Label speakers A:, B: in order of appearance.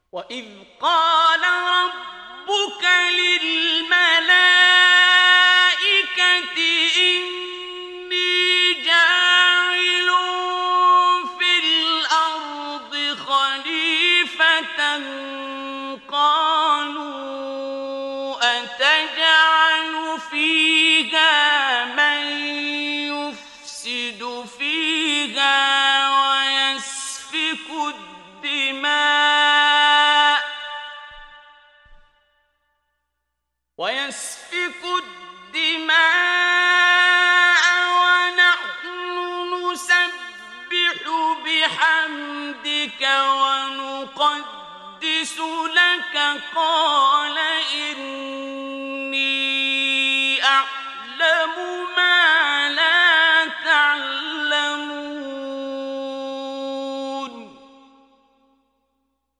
A: وإذ قال ربك للملائكة إني جاعل في الأرض خليفة قالوا أتجعل فيها من يفسد فيها ويسفك الدماء ونحن نسبح بحمدك ونقدس لك قال إني أعلم ما